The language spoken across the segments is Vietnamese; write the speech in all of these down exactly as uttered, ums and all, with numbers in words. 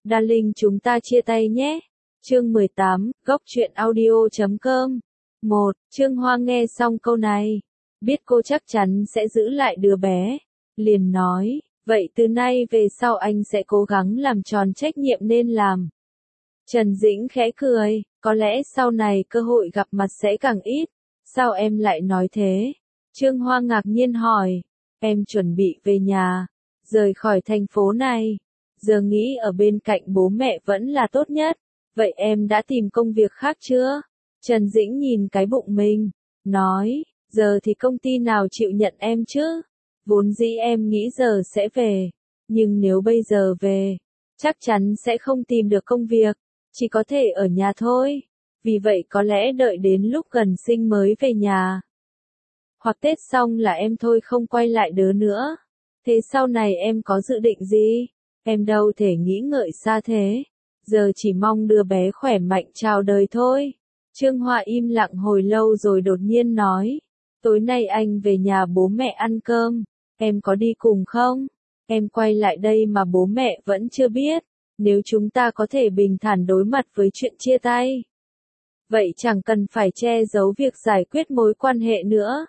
Darling chúng ta chia tay nhé. Chương mười tám, góc truyện audio chấm com. một. Trương Hoa nghe xong câu này, biết cô chắc chắn sẽ giữ lại đứa bé, liền nói, vậy từ nay về sau anh sẽ cố gắng làm tròn trách nhiệm nên làm. Trần Dĩnh khẽ cười, có lẽ sau này cơ hội gặp mặt sẽ càng ít, sao em lại nói thế? Trương Hoa ngạc nhiên hỏi, em chuẩn bị về nhà, rời khỏi thành phố này, giờ nghĩ ở bên cạnh bố mẹ vẫn là tốt nhất, vậy em đã tìm công việc khác chưa? Trần Dĩnh nhìn cái bụng mình, nói, giờ thì công ty nào chịu nhận em chứ? Vốn dĩ em nghĩ giờ sẽ về, nhưng nếu bây giờ về, chắc chắn sẽ không tìm được công việc, chỉ có thể ở nhà thôi, vì vậy có lẽ đợi đến lúc gần sinh mới về nhà. Hoặc Tết xong là em thôi không quay lại đứa nữa. Thế sau này em có dự định gì? Em đâu thể nghĩ ngợi xa thế, giờ chỉ mong đứa bé khỏe mạnh chào đời thôi. Trương Hoa im lặng hồi lâu rồi đột nhiên nói, tối nay anh về nhà bố mẹ ăn cơm, em có đi cùng không? Em quay lại đây mà bố mẹ vẫn chưa biết, nếu chúng ta có thể bình thản đối mặt với chuyện chia tay, vậy chẳng cần phải che giấu việc giải quyết mối quan hệ nữa.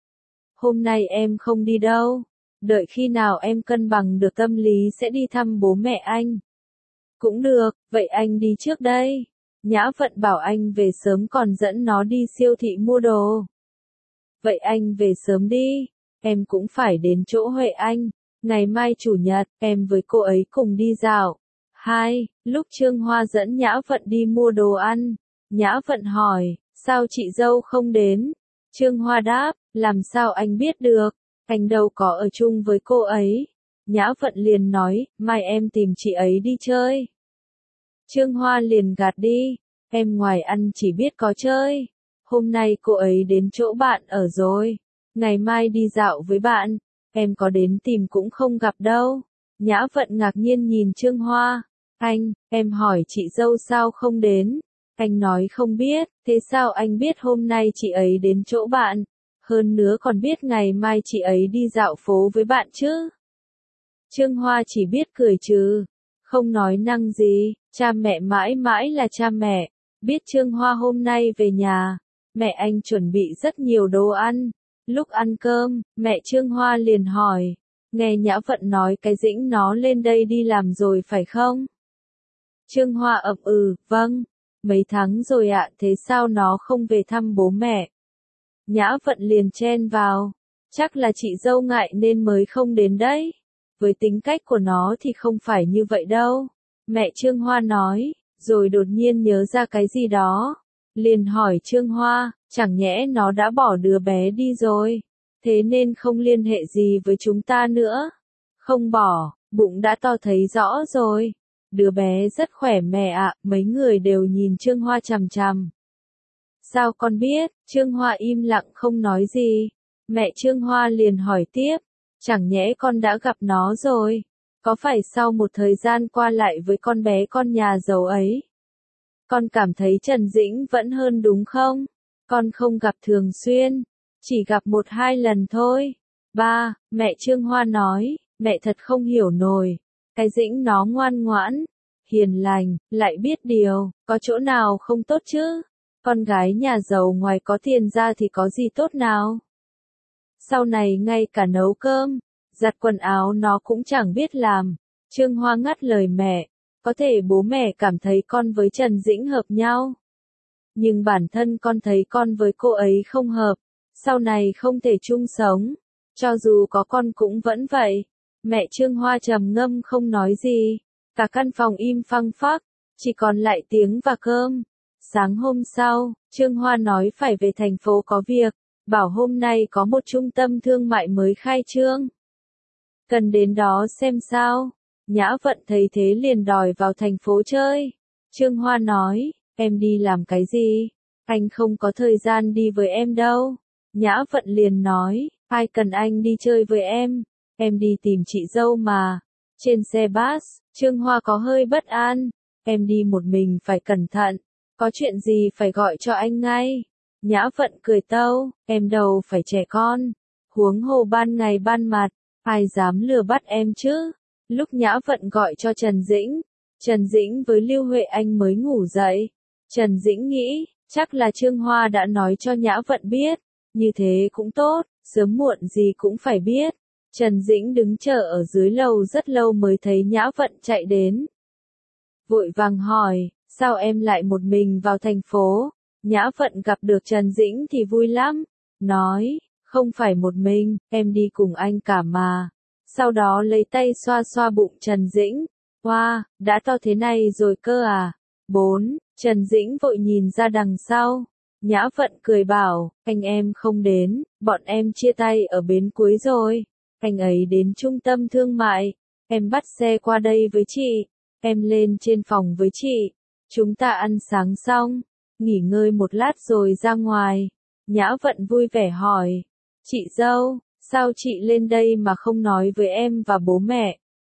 Hôm nay em không đi đâu, đợi khi nào em cân bằng được tâm lý sẽ đi thăm bố mẹ anh. Cũng được, vậy anh đi trước đây. Nhã Vận bảo anh về sớm còn dẫn nó đi siêu thị mua đồ. Vậy anh về sớm đi, em cũng phải đến chỗ Huệ Anh, ngày mai chủ nhật, em với cô ấy cùng đi dạo. Hai, lúc Trương Hoa dẫn Nhã Vận đi mua đồ ăn, Nhã Vận hỏi, sao chị dâu không đến? Trương Hoa đáp, làm sao anh biết được, anh đâu có ở chung với cô ấy. Nhã Vận liền nói, mai em tìm chị ấy đi chơi. Trương Hoa liền gạt đi, em ngoài ăn chỉ biết có chơi. Hôm nay cô ấy đến chỗ bạn ở rồi, ngày mai đi dạo với bạn, em có đến tìm cũng không gặp đâu. Nhã Vận ngạc nhiên nhìn Trương Hoa, anh, em hỏi chị dâu sao không đến, anh nói không biết, thế sao anh biết hôm nay chị ấy đến chỗ bạn, hơn nữa còn biết ngày mai chị ấy đi dạo phố với bạn chứ? Trương Hoa chỉ biết cười trừ, không nói năng gì, cha mẹ mãi mãi là cha mẹ. Biết Trương Hoa hôm nay về nhà, mẹ anh chuẩn bị rất nhiều đồ ăn. Lúc ăn cơm, mẹ Trương Hoa liền hỏi, nghe Nhã Vận nói cái Dĩnh nó lên đây đi làm rồi phải không? Trương Hoa ậm ừ, vâng, mấy tháng rồi ạ, thế sao nó không về thăm bố mẹ? Nhã Vận liền chen vào, chắc là chị dâu ngại nên mới không đến đấy. Với tính cách của nó thì không phải như vậy đâu. Mẹ Trương Hoa nói, rồi đột nhiên nhớ ra cái gì đó. Liền hỏi Trương Hoa, chẳng nhẽ nó đã bỏ đứa bé đi rồi, thế nên không liên hệ gì với chúng ta nữa. Không bỏ, bụng đã to thấy rõ rồi. Đứa bé rất khỏe mẹ ạ, mấy người đều nhìn Trương Hoa chằm chằm. Sao con biết? Trương Hoa im lặng không nói gì. Mẹ Trương Hoa liền hỏi tiếp, chẳng nhẽ con đã gặp nó rồi? Có phải sau một thời gian qua lại với con bé con nhà giàu ấy, con cảm thấy Trần Dĩnh vẫn hơn đúng không? Con không gặp thường xuyên, chỉ gặp một hai lần thôi. Ba, mẹ Trương Hoa nói, mẹ thật không hiểu nổi. Cái Dĩnh nó ngoan ngoãn, hiền lành, lại biết điều, có chỗ nào không tốt chứ? Con gái nhà giàu ngoài có tiền ra thì có gì tốt nào? Sau này ngay cả nấu cơm, giặt quần áo nó cũng chẳng biết làm. Trương Hoa ngắt lời mẹ, có thể bố mẹ cảm thấy con với Trần Dĩnh hợp nhau, nhưng bản thân con thấy con với cô ấy không hợp, sau này không thể chung sống, cho dù có con cũng vẫn vậy. Mẹ Trương Hoa trầm ngâm không nói gì, cả căn phòng im phăng phắc, chỉ còn lại tiếng và cơm. Sáng hôm sau, Trương Hoa nói phải về thành phố có việc, bảo hôm nay có một trung tâm thương mại mới khai trương, cần đến đó xem sao. Nhã Vận thấy thế liền đòi vào thành phố chơi. Trương Hoa nói, em đi làm cái gì? Anh không có thời gian đi với em đâu. Nhã Vận liền nói, ai cần anh đi chơi với em? Em đi tìm chị dâu mà. Trên xe bus, Trương Hoa có hơi bất an. Em đi một mình phải cẩn thận. Có chuyện gì phải gọi cho anh ngay. Nhã Vận cười tâu, em đâu phải trẻ con. Huống hồ ban ngày ban mặt, ai dám lừa bắt em chứ? Lúc Nhã Vận gọi cho Trần Dĩnh, Trần Dĩnh với Lưu Huệ Anh mới ngủ dậy. Trần Dĩnh nghĩ, chắc là Trương Hoa đã nói cho Nhã Vận biết, như thế cũng tốt, sớm muộn gì cũng phải biết. Trần Dĩnh đứng chờ ở dưới lầu rất lâu mới thấy Nhã Vận chạy đến. Vội vàng hỏi, sao em lại một mình vào thành phố? Nhã Vận gặp được Trần Dĩnh thì vui lắm, nói, không phải một mình, em đi cùng anh cả mà. Sau đó lấy tay xoa xoa bụng Trần Dĩnh, wow, đã to thế này rồi cơ à? Bốn, Trần Dĩnh vội nhìn ra đằng sau. Nhã Vận cười bảo, anh em không đến, bọn em chia tay ở bến cuối rồi. Anh ấy đến trung tâm thương mại, em bắt xe qua đây với chị, em lên trên phòng với chị. Chúng ta ăn sáng xong, nghỉ ngơi một lát rồi ra ngoài. Nhã Vận vui vẻ hỏi, chị dâu, sao chị lên đây mà không nói với em và bố mẹ?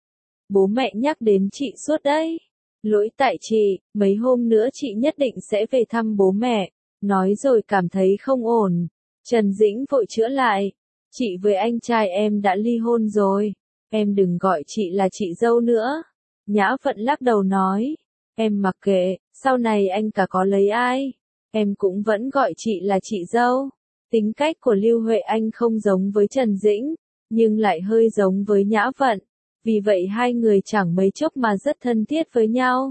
Bố mẹ nhắc đến chị suốt đấy. Lỗi tại chị, mấy hôm nữa chị nhất định sẽ về thăm bố mẹ. Nói rồi cảm thấy không ổn. Trần Dĩnh vội chữa lại. Chị với anh trai em đã ly hôn rồi. Em đừng gọi chị là chị dâu nữa. Nhã Vận lắc đầu nói. Em mặc kệ, sau này anh cả có lấy ai, em cũng vẫn gọi chị là chị dâu. Tính cách của Lưu Huệ Anh không giống với Trần Dĩnh, nhưng lại hơi giống với Nhã Vận. Vì vậy hai người chẳng mấy chốc mà rất thân thiết với nhau.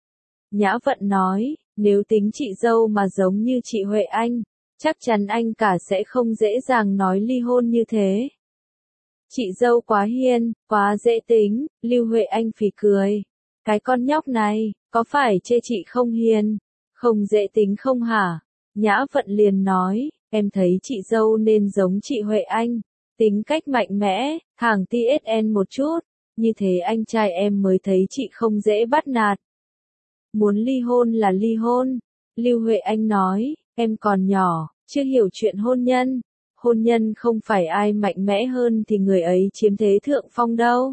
Nhã Vận nói, nếu tính chị dâu mà giống như chị Huệ Anh, chắc chắn anh cả sẽ không dễ dàng nói ly hôn như thế. Chị dâu quá hiền, quá dễ tính, Lưu Huệ Anh phì cười. Cái con nhóc này, có phải chê chị không hiền, không dễ tính không hả? Nhã Vận liền nói, em thấy chị dâu nên giống chị Huệ Anh, tính cách mạnh mẽ, thẳng ti ét en một chút, như thế anh trai em mới thấy chị không dễ bắt nạt. Muốn ly hôn là ly hôn, Lưu Huệ Anh nói, em còn nhỏ, chưa hiểu chuyện hôn nhân, hôn nhân không phải ai mạnh mẽ hơn thì người ấy chiếm thế thượng phong đâu.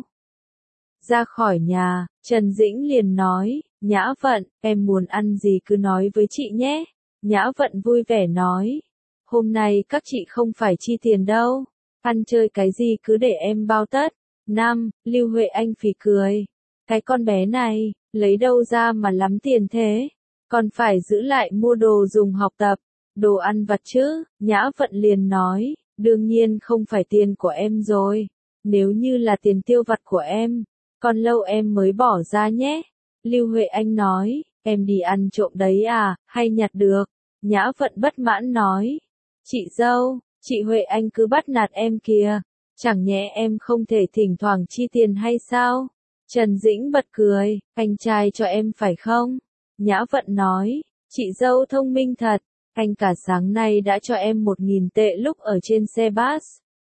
Ra khỏi nhà, Trần Dĩnh liền nói, Nhã Vận, em muốn ăn gì cứ nói với chị nhé. Nhã Vận vui vẻ nói, hôm nay các chị không phải chi tiền đâu, ăn chơi cái gì cứ để em bao tất. Năm, Lưu Huệ Anh phì cười, cái con bé này, lấy đâu ra mà lắm tiền thế, còn phải giữ lại mua đồ dùng học tập, đồ ăn vặt chứ. Nhã Vận liền nói, đương nhiên không phải tiền của em rồi, nếu như là tiền tiêu vặt của em, còn lâu em mới bỏ ra nhé. Lưu Huệ Anh nói, em đi ăn trộm đấy à, hay nhặt được? Nhã Vận bất mãn nói, chị dâu, chị Huệ Anh cứ bắt nạt em kìa, chẳng nhẽ em không thể thỉnh thoảng chi tiền hay sao? Trần Dĩnh bật cười, anh trai cho em phải không? Nhã Vận nói, chị dâu thông minh thật, anh cả sáng nay đã cho em một nghìn tệ lúc ở trên xe bus.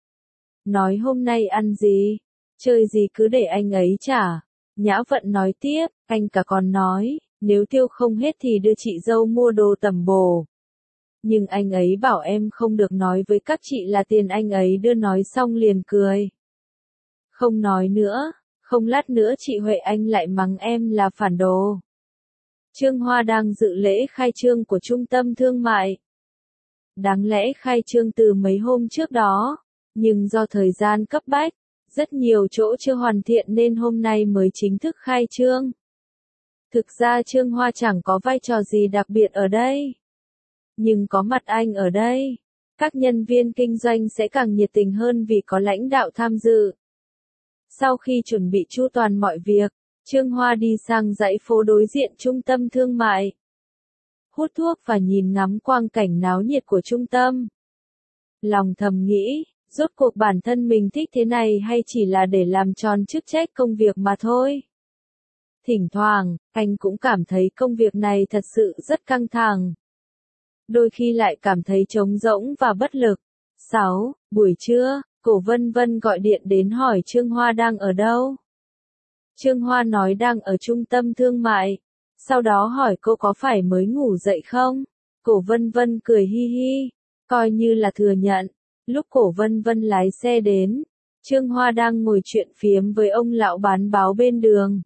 Nói hôm nay ăn gì, chơi gì cứ để anh ấy trả. Nhã Vận nói tiếp, anh cả còn nói, nếu tiêu không hết thì đưa chị dâu mua đồ tẩm bổ. Nhưng anh ấy bảo em không được nói với các chị là tiền anh ấy đưa, nói xong liền cười. Không nói nữa, không lát nữa chị Huệ Anh lại mắng em là phản đồ. Trương Hoa đang dự lễ khai trương của trung tâm thương mại. Đáng lẽ khai trương từ mấy hôm trước đó, nhưng do thời gian cấp bách, rất nhiều chỗ chưa hoàn thiện nên hôm nay mới chính thức khai trương. Thực ra Trương Hoa chẳng có vai trò gì đặc biệt ở đây. Nhưng có mặt anh ở đây, các nhân viên kinh doanh sẽ càng nhiệt tình hơn vì có lãnh đạo tham dự. Sau khi chuẩn bị chu toàn mọi việc, Trương Hoa đi sang dãy phố đối diện trung tâm thương mại. Hút thuốc và nhìn ngắm quang cảnh náo nhiệt của trung tâm. Lòng thầm nghĩ, rốt cuộc bản thân mình thích thế này hay chỉ là để làm tròn chức trách công việc mà thôi. Thỉnh thoảng, anh cũng cảm thấy công việc này thật sự rất căng thẳng. Đôi khi lại cảm thấy trống rỗng và bất lực. Sáu, buổi trưa, Cổ Vân Vân gọi điện đến hỏi Trương Hoa đang ở đâu. Trương Hoa nói đang ở trung tâm thương mại. Sau đó hỏi cô có phải mới ngủ dậy không? Cổ Vân Vân cười hi hi, coi như là thừa nhận. Lúc Cổ Vân Vân lái xe đến, Trương Hoa đang ngồi chuyện phiếm với ông lão bán báo bên đường.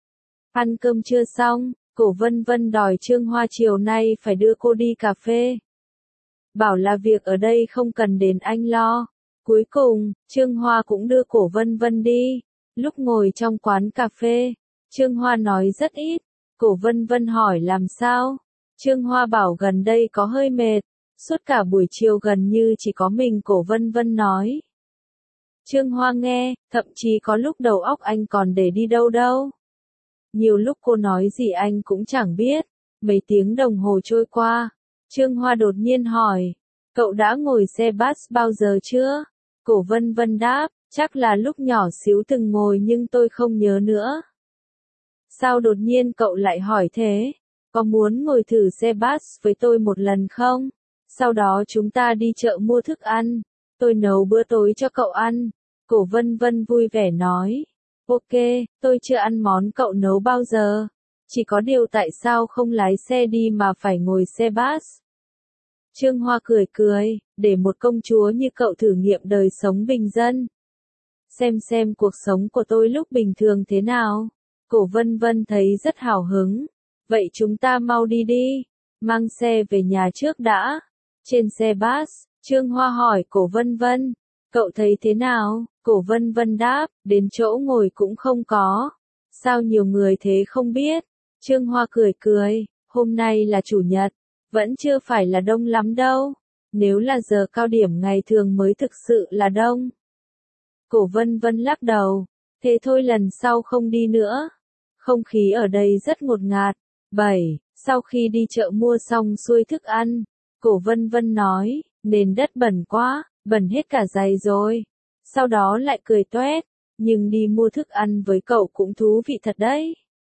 Ăn cơm trưa xong, Cổ Vân Vân đòi Trương Hoa chiều nay phải đưa cô đi cà phê. Bảo là việc ở đây không cần đến anh lo. Cuối cùng, Trương Hoa cũng đưa Cổ Vân Vân đi. Lúc ngồi trong quán cà phê, Trương Hoa nói rất ít. Cổ Vân Vân hỏi làm sao? Trương Hoa bảo gần đây có hơi mệt. Suốt cả buổi chiều gần như chỉ có mình Cổ Vân Vân nói. Trương Hoa nghe, thậm chí có lúc đầu óc anh còn để đi đâu đâu. Nhiều lúc cô nói gì anh cũng chẳng biết. Mấy tiếng đồng hồ trôi qua. Trương Hoa đột nhiên hỏi. Cậu đã ngồi xe bus bao giờ chưa? Cổ Vân Vân đáp, chắc là lúc nhỏ xíu từng ngồi nhưng tôi không nhớ nữa. Sao đột nhiên cậu lại hỏi thế? Có muốn ngồi thử xe bus với tôi một lần không? Sau đó chúng ta đi chợ mua thức ăn. Tôi nấu bữa tối cho cậu ăn. Cổ Vân Vân vui vẻ nói. Ok, tôi chưa ăn món cậu nấu bao giờ. Chỉ có điều tại sao không lái xe đi mà phải ngồi xe bus? Trương Hoa cười cười, để một công chúa như cậu thử nghiệm đời sống bình dân. Xem xem cuộc sống của tôi lúc bình thường thế nào. Cổ Vân Vân thấy rất hào hứng. Vậy chúng ta mau đi đi. Mang xe về nhà trước đã. Trên xe bus, Trương Hoa hỏi Cổ Vân Vân. Cậu thấy thế nào? Cổ Vân Vân đáp, đến chỗ ngồi cũng không có. Sao nhiều người thế không biết? Trương Hoa cười cười, hôm nay là chủ nhật. Vẫn chưa phải là đông lắm đâu. Nếu là giờ cao điểm ngày thường mới thực sự là đông. Cổ Vân Vân lắc đầu. Thế thôi lần sau không đi nữa. Không khí ở đây rất ngột ngạt. bảy. Sau khi đi chợ mua xong xuôi thức ăn, Cổ Vân Vân nói, nền đất bẩn quá, bẩn hết cả giày rồi. Sau đó lại cười toét, nhưng đi mua thức ăn với cậu cũng thú vị thật đấy.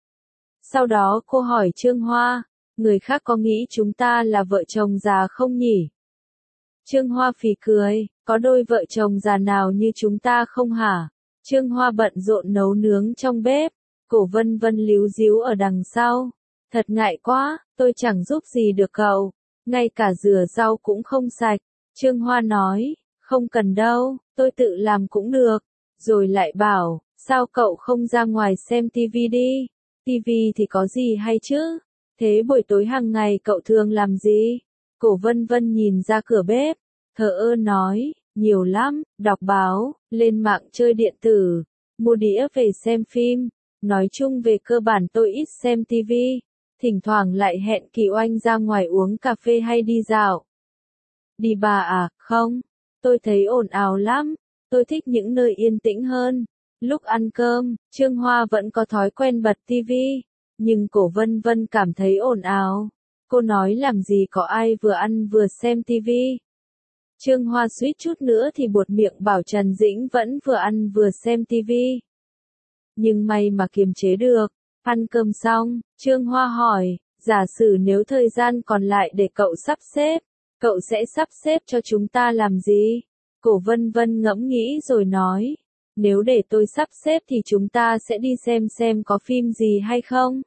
Sau đó cô hỏi Trương Hoa, người khác có nghĩ chúng ta là vợ chồng già không nhỉ? Trương Hoa phì cười, có đôi vợ chồng già nào như chúng ta không hả? Trương Hoa bận rộn nấu nướng trong bếp, Cổ Vân Vân líu díu ở đằng sau. Thật ngại quá, tôi chẳng giúp gì được cậu, ngay cả rửa rau cũng không sạch. Trương Hoa nói, không cần đâu, tôi tự làm cũng được. Rồi lại bảo, sao cậu không ra ngoài xem tivi đi? Tivi thì có gì hay chứ? Thế buổi tối hàng ngày cậu thường làm gì? Cổ Vân Vân nhìn ra cửa bếp, thờ ơ nói, nhiều lắm, đọc báo, lên mạng chơi điện tử, mua đĩa về xem phim. Nói chung về cơ bản tôi ít xem tivi, thỉnh thoảng lại hẹn Kỳ Oanh ra ngoài uống cà phê hay đi dạo. Đi bà à, không, tôi thấy ồn ào lắm, tôi thích những nơi yên tĩnh hơn. Lúc ăn cơm, Trương Hoa vẫn có thói quen bật tivi, nhưng Cổ Vân Vân cảm thấy ồn ào. Cô nói làm gì có ai vừa ăn vừa xem tivi. Trương Hoa suýt chút nữa thì buột miệng bảo Trần Dĩnh vẫn vừa ăn vừa xem tivi. Nhưng may mà kiềm chế được. Ăn cơm xong, Trương Hoa hỏi, giả sử nếu thời gian còn lại để cậu sắp xếp, cậu sẽ sắp xếp cho chúng ta làm gì? Cổ Vân Vân ngẫm nghĩ rồi nói, nếu để tôi sắp xếp thì chúng ta sẽ đi xem xem có phim gì hay không.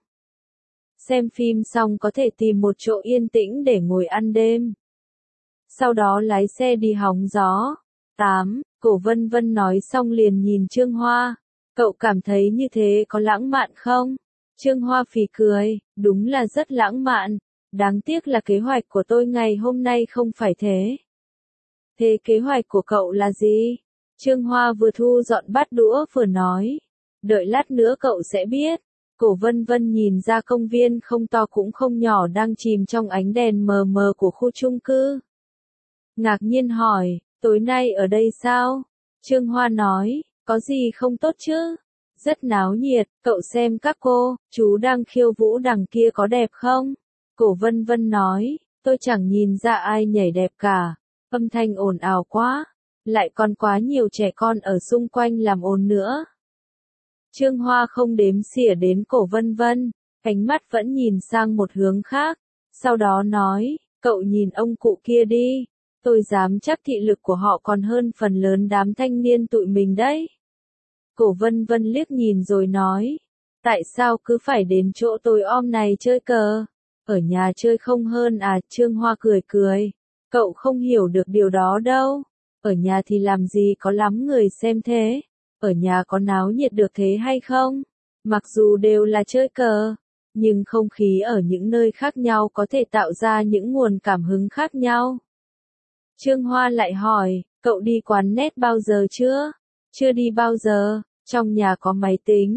Xem phim xong có thể tìm một chỗ yên tĩnh để ngồi ăn đêm. Sau đó lái xe đi hóng gió. tám. Cổ Vân Vân nói xong liền nhìn Trương Hoa. Cậu cảm thấy như thế có lãng mạn không? Trương Hoa phì cười, đúng là rất lãng mạn. Đáng tiếc là kế hoạch của tôi ngày hôm nay không phải thế. Thế kế hoạch của cậu là gì? Trương Hoa vừa thu dọn bát đũa vừa nói. Đợi lát nữa cậu sẽ biết. Cổ Vân Vân nhìn ra công viên không to cũng không nhỏ đang chìm trong ánh đèn mờ mờ của khu chung cư. Ngạc nhiên hỏi, tối nay ở đây sao? Trương Hoa nói, có gì không tốt chứ? Rất náo nhiệt, cậu xem các cô, chú đang khiêu vũ đằng kia có đẹp không? Cổ Vân Vân nói, tôi chẳng nhìn ra ai nhảy đẹp cả. Âm thanh ồn ào quá, lại còn quá nhiều trẻ con ở xung quanh làm ồn nữa. Trương Hoa không đếm xỉa đến Cổ Vân Vân, ánh mắt vẫn nhìn sang một hướng khác. Sau đó nói, cậu nhìn ông cụ kia đi. Tôi dám chắc thị lực của họ còn hơn phần lớn đám thanh niên tụi mình đấy. Cổ Vân Vân liếc nhìn rồi nói, tại sao cứ phải đến chỗ tối om này chơi cờ? Ở nhà chơi không hơn à? Trương Hoa cười cười, cậu không hiểu được điều đó đâu. Ở nhà thì làm gì có lắm người xem thế. Ở nhà có náo nhiệt được thế hay không? Mặc dù đều là chơi cờ, nhưng không khí ở những nơi khác nhau có thể tạo ra những nguồn cảm hứng khác nhau. Trương Hoa lại hỏi, cậu đi quán net bao giờ chưa? Chưa đi bao giờ, trong nhà có máy tính,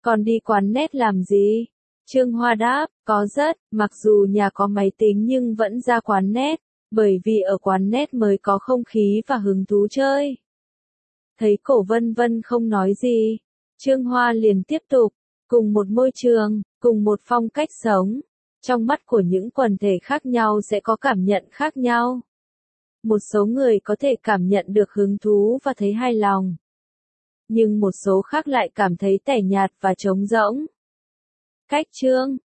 Còn đi quán net làm gì? Trương Hoa đáp, có rất, mặc dù nhà có máy tính nhưng vẫn ra quán net, bởi vì ở quán net mới có không khí và hứng thú chơi. Thấy Cổ Vân Vân không nói gì, Trương Hoa liền tiếp tục, cùng một môi trường, cùng một phong cách sống, trong mắt của những quần thể khác nhau sẽ có cảm nhận khác nhau. Một số người có thể cảm nhận được hứng thú và thấy hài lòng, nhưng một số khác lại cảm thấy tẻ nhạt và trống rỗng. Cách chương